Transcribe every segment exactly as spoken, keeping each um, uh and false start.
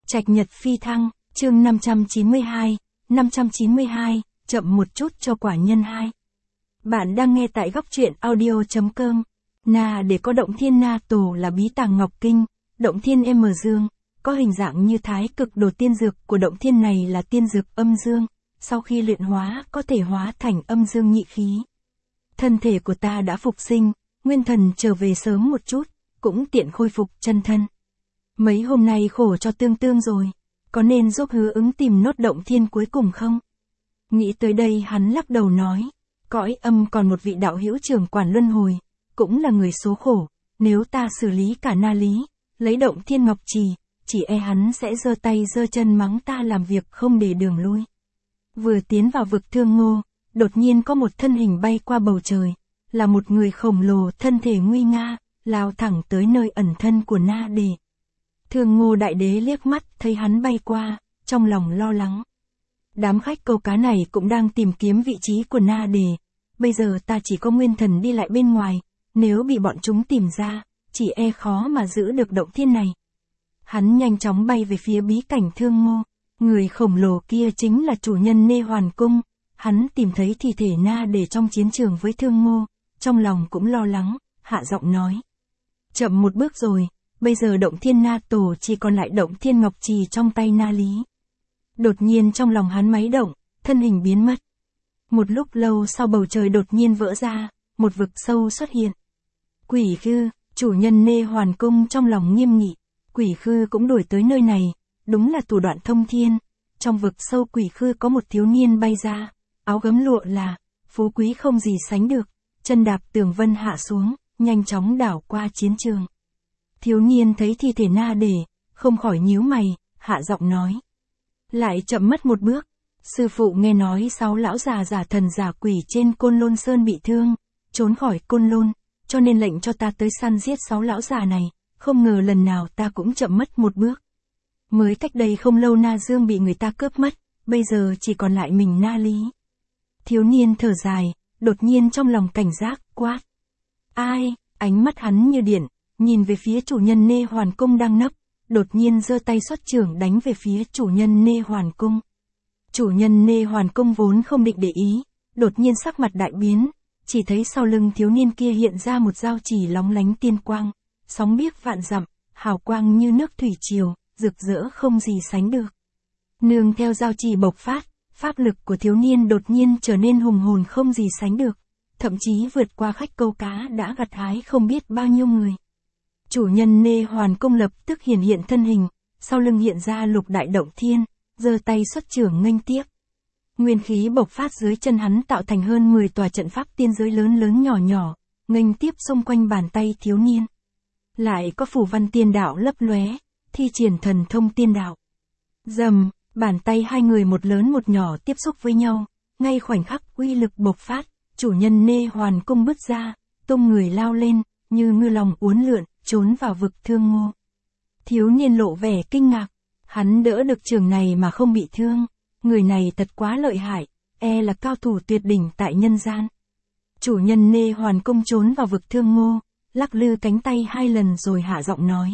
Trạch nhật phi thăng, chương năm trăm chín mươi hai, năm trăm chín mươi hai, chậm một chút cho quả nhân hai. Bạn đang nghe tại góc truyện audio chấm com. Na để có động thiên Na Tổ là bí tàng Ngọc Kinh, động thiên M Dương, có hình dạng như thái cực đồ. Tiên dược của động thiên này là tiên dược âm dương, sau khi luyện hóa có thể hóa thành âm dương nhị khí. Thân thể của ta đã phục sinh, nguyên thần trở về sớm một chút, cũng tiện khôi phục chân thân. Mấy hôm nay khổ cho tương tương rồi, có nên giúp Hứa Ứng tìm nốt động thiên cuối cùng không? Nghĩ tới đây hắn lắc đầu nói, cõi âm còn một vị đạo hữu trưởng quản luân hồi, cũng là người số khổ, nếu ta xử lý cả Na Lý, lấy động thiên ngọc trì, chỉ e hắn sẽ giơ tay giơ chân mắng ta làm việc không để đường lui. Vừa tiến vào vực Thương Ngô, đột nhiên có một thân hình bay qua bầu trời, là một người khổng lồ thân thể nguy nga, lao thẳng tới nơi ẩn thân của Na Đề. Thương Ngô đại đế liếc mắt thấy hắn bay qua, trong lòng lo lắng. Đám khách câu cá này cũng đang tìm kiếm vị trí của Na Đề, bây giờ ta chỉ có nguyên thần đi lại bên ngoài, nếu bị bọn chúng tìm ra, chỉ e khó mà giữ được động thiên này. Hắn nhanh chóng bay về phía bí cảnh Thương Ngô, người khổng lồ kia chính là chủ nhân Nê Hoàn Cung, hắn tìm thấy thi thể Na Đề trong chiến trường với Thương Ngô, trong lòng cũng lo lắng, hạ giọng nói. Chậm một bước rồi, bây giờ động thiên Na Tổ chỉ còn lại động thiên ngọc trì trong tay Na Lý. Đột nhiên trong lòng hắn máy động, thân hình biến mất. Một lúc lâu sau bầu trời đột nhiên vỡ ra, một vực sâu xuất hiện. Quỷ Khư, chủ nhân Nê Hoàn Cung trong lòng nghiêm nghị, Quỷ Khư cũng đuổi tới nơi này, đúng là thủ đoạn thông thiên. Trong vực sâu Quỷ Khư có một thiếu niên bay ra, áo gấm lụa là, phú quý không gì sánh được, chân đạp tường vân hạ xuống, nhanh chóng đảo qua chiến trường. Thiếu niên thấy thi thể Na Đề, không khỏi nhíu mày, hạ giọng nói. Lại chậm mất một bước, sư phụ nghe nói sáu lão già giả thần giả quỷ trên Côn Lôn Sơn bị thương, trốn khỏi Côn Lôn, cho nên lệnh cho ta tới săn giết sáu lão già này, không ngờ lần nào ta cũng chậm mất một bước. Mới cách đây không lâu Na Dương bị người ta cướp mất, bây giờ chỉ còn lại mình Na Lý. Thiếu niên thở dài, đột nhiên trong lòng cảnh giác, quát. Ai, ánh mắt hắn như điện, nhìn về phía chủ nhân Nê Hoàn Cung đang nấp, đột nhiên giơ tay xuất chưởng đánh về phía chủ nhân Nê Hoàn Cung. Chủ nhân Nê Hoàn Cung vốn không định để ý, đột nhiên sắc mặt đại biến, chỉ thấy sau lưng thiếu niên kia hiện ra một dao chỉ lóng lánh tiên quang, sóng biếc vạn dặm, hào quang như nước thủy triều, rực rỡ không gì sánh được. Nương theo dao chỉ bộc phát, pháp lực của thiếu niên đột nhiên trở nên hùng hồn không gì sánh được, thậm chí vượt qua khách câu cá đã gặt hái không biết bao nhiêu người. Chủ nhân Nê Hoàn Cung lập tức hiển hiện thân hình, sau lưng hiện ra lục đại động thiên, giơ tay xuất chưởng nghênh tiếp. Nguyên khí bộc phát dưới chân hắn tạo thành hơn mười tòa trận pháp tiên giới lớn lớn nhỏ nhỏ, nghênh tiếp xung quanh bàn tay thiếu niên. Lại có phù văn tiên đạo lấp lóe, thi triển thần thông tiên đạo. Dầm, bàn tay hai người một lớn một nhỏ tiếp xúc với nhau, ngay khoảnh khắc uy lực bộc phát, chủ nhân Nê Hoàn Cung bứt ra, tung người lao lên, như ngư lòng uốn lượn, trốn vào vực Thương Ngô. Thiếu niên lộ vẻ kinh ngạc, hắn đỡ được trường này mà không bị thương, người này thật quá lợi hại, e là cao thủ tuyệt đỉnh tại nhân gian. Chủ nhân Nê Hoàn Cung trốn vào vực Thương Ngô, lắc lư cánh tay hai lần rồi hạ giọng nói.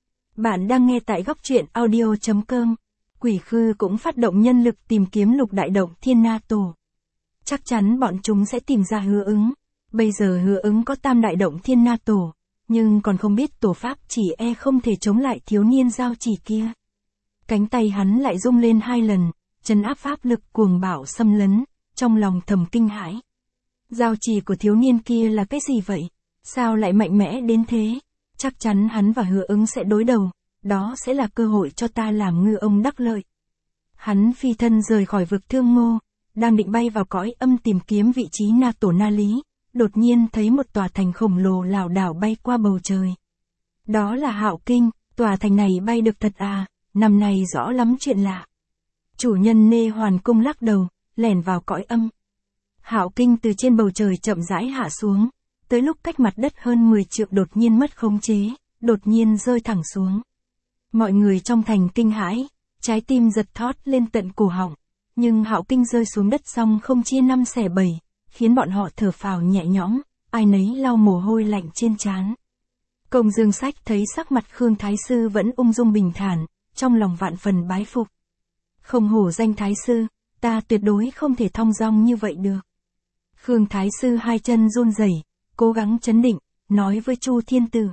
Bạn đang nghe tại góc truyện audio chấm com. Quỷ Khư cũng phát động nhân lực tìm kiếm lục đại động thiên Na Tổ. Chắc chắn bọn chúng sẽ tìm ra Hứa Ứng. Bây giờ Hứa Ứng có tam đại động thiên Na Tổ, nhưng còn không biết tổ pháp, chỉ e không thể chống lại thiếu niên giao chỉ kia. Cánh tay hắn lại rung lên hai lần, trấn áp pháp lực cuồng bạo xâm lấn, trong lòng thầm kinh hãi. Giao chỉ của thiếu niên kia là cái gì vậy? Sao lại mạnh mẽ đến thế? Chắc chắn hắn và Hứa Ứng sẽ đối đầu, đó sẽ là cơ hội cho ta làm ngư ông đắc lợi. Hắn phi thân rời khỏi vực Thương Ngô, đang định bay vào cõi âm tìm kiếm vị trí Na Tổ Na Lý, đột nhiên thấy một tòa thành khổng lồ lảo đảo bay qua bầu trời. Đó là Hạo Kinh, tòa thành này bay được thật à, năm nay rõ lắm chuyện lạ. Chủ nhân Nê Hoàn Cung lắc đầu, lẻn vào cõi âm. Hạo Kinh từ trên bầu trời chậm rãi hạ xuống, tới lúc cách mặt đất hơn mười trượng đột nhiên mất khống chế, đột nhiên rơi thẳng xuống. Mọi người trong thành kinh hãi, trái tim giật thót lên tận cổ họng, nhưng Hạo Kinh rơi xuống đất xong không chia năm xẻ bảy, khiến bọn họ thở phào nhẹ nhõm, ai nấy lau mồ hôi lạnh trên trán. Công Dương Sách thấy sắc mặt Khương Thái Sư vẫn ung dung bình thản, trong lòng vạn phần bái phục. Không hổ danh Thái Sư, ta tuyệt đối không thể thong dong như vậy được. Khương Thái Sư hai chân run rẩy, cố gắng trấn định, nói với Chu Thiên Tử.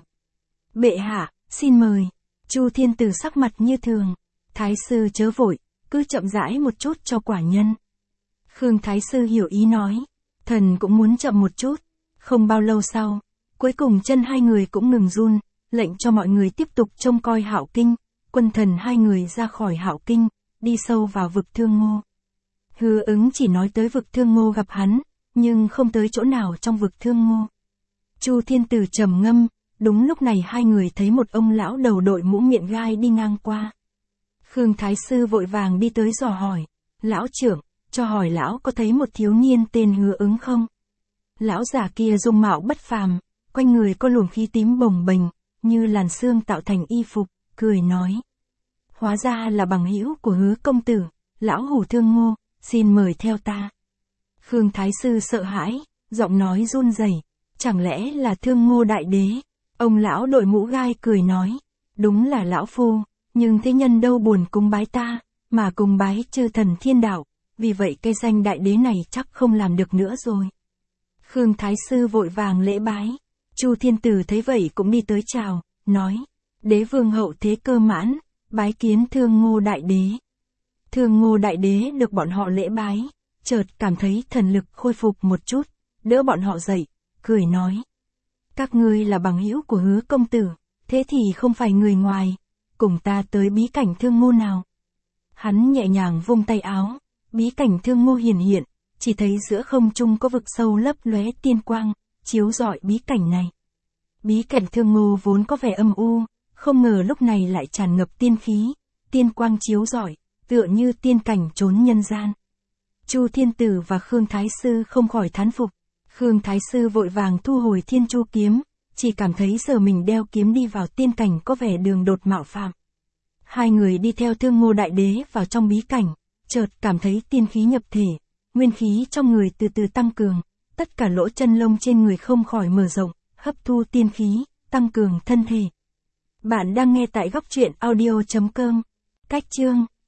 Bệ hạ, xin mời. Chu Thiên Tử sắc mặt như thường. Thái Sư chớ vội, cứ chậm rãi một chút cho quả nhân. Khương Thái Sư hiểu ý nói. Thần cũng muốn chậm một chút. Không bao lâu sau, cuối cùng chân hai người cũng ngừng run, lệnh cho mọi người tiếp tục trông coi Hạo Kinh. Quân thần hai người ra khỏi Hạo Kinh, đi sâu vào vực Thương Ngô. Hứa Ứng chỉ nói tới vực Thương Ngô gặp hắn, nhưng không tới chỗ nào trong vực Thương Ngô. Chu Thiên Tử trầm ngâm, đúng lúc này hai người thấy một ông lão đầu đội mũ miệng gai đi ngang qua. Khương Thái Sư vội vàng đi tới dò hỏi, lão trưởng, cho hỏi lão có thấy một thiếu niên tên Hứa Ứng không? Lão già kia dung mạo bất phàm, quanh người có luồng khí tím bồng bềnh, như làn sương tạo thành y phục, cười nói. Hóa ra là bằng hữu của Hứa công tử, lão hủ Thương Ngô, xin mời theo ta. Khương Thái Sư sợ hãi, giọng nói run rẩy, chẳng lẽ là Thương Ngô đại đế? Ông lão đội mũ gai cười nói, đúng là lão phu, nhưng thế nhân đâu buồn cúng bái ta, mà cúng bái chư thần thiên đạo, vì vậy cây danh đại đế này chắc không làm được nữa rồi. Khương Thái Sư vội vàng lễ bái, Chu Thiên Tử thấy vậy cũng đi tới chào, nói, đế vương hậu thế cơ mãn, bái kiến Thương Ngô đại đế. Thương Ngô đại đế được bọn họ lễ bái, chợt cảm thấy thần lực khôi phục một chút, đỡ bọn họ dậy, cười nói. Các ngươi là bằng hữu của Hứa công tử, thế thì không phải người ngoài, cùng ta tới bí cảnh Thương Ngô nào. Hắn nhẹ nhàng vung tay áo, bí cảnh Thương Ngô hiển hiện, chỉ thấy giữa không trung có vực sâu lấp lóe tiên quang, chiếu rọi bí cảnh này. Bí cảnh Thương Ngô vốn có vẻ âm u, không ngờ lúc này lại tràn ngập tiên khí, tiên quang chiếu rọi, tựa như tiên cảnh trốn nhân gian. Chu Thiên Tử và Khương Thái Sư không khỏi thán phục. Khương Thái Sư vội vàng thu hồi Thiên Chu kiếm, chỉ cảm thấy giờ mình đeo kiếm đi vào tiên cảnh có vẻ đường đột mạo phạm. Hai người đi theo Thương Ngô đại đế vào trong bí cảnh, chợt cảm thấy tiên khí nhập thể, nguyên khí trong người từ từ tăng cường, tất cả lỗ chân lông trên người không khỏi mở rộng, hấp thu tiên khí, tăng cường thân thể. Bạn đang nghe tại góc truyện audio chấm com. Cách chương